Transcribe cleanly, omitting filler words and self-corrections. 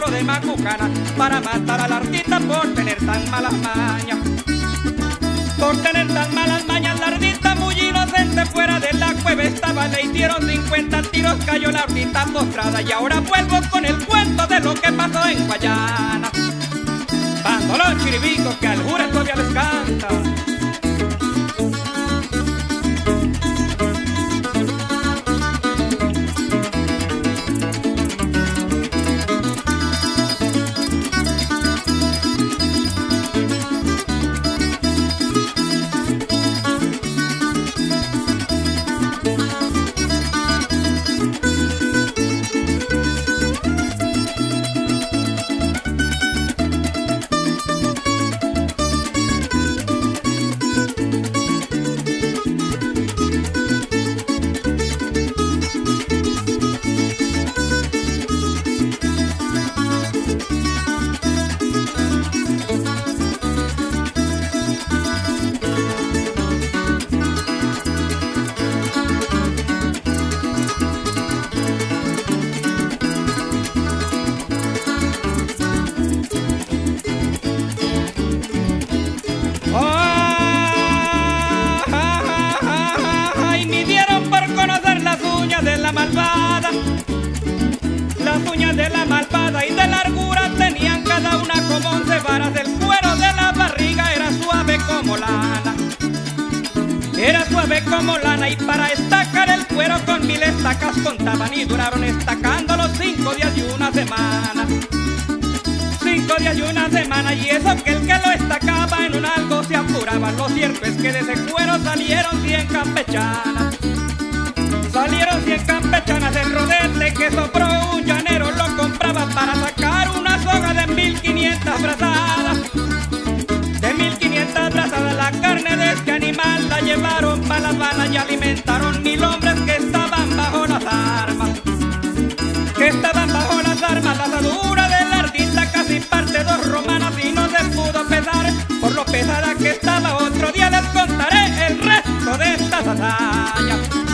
cerro de Macucana para matar a la ardita por tener tan malas mañas. Por tener tan malas mañas, la ardita muy inocente fuera de la cueva estaba. Le hicieron 50 tiros, cayó la ardita postrada. Y ahora vuelvo con el cuento de lo que pasó en Guayana. Bandolón chiribico que al jure todavía les canta. Ay, me dieron por conocer las uñas de la malvada. Las uñas de la malvada y de largura tenían cada una como 11 varas. El cuero de la barriga era suave como lana. Era suave como lana y para estacar el cuero con 1000 estacas contaban y duraron estacándolo 5 días y una semana. 5 días y una semana, y eso que el que lo estacaba en un algo se apuraba. Lo cierto es que de ese cuero salieron 100 campechanas. Salieron 100 campechanas. El rodete que sobró un llanero lo compraba para sacar una soga de 1500 brazadas. De 1500 brazadas. La carne de este animal la llevaron para Las Habana y alimentaron 1000 hombres que estaban bajo las armas. Que estaban bajo las armas. La asadura de la ardita casi parte 2 romanas y no se pudo pesar por lo pesada que estaba. Otro día les contaré el resto de estas hazañas.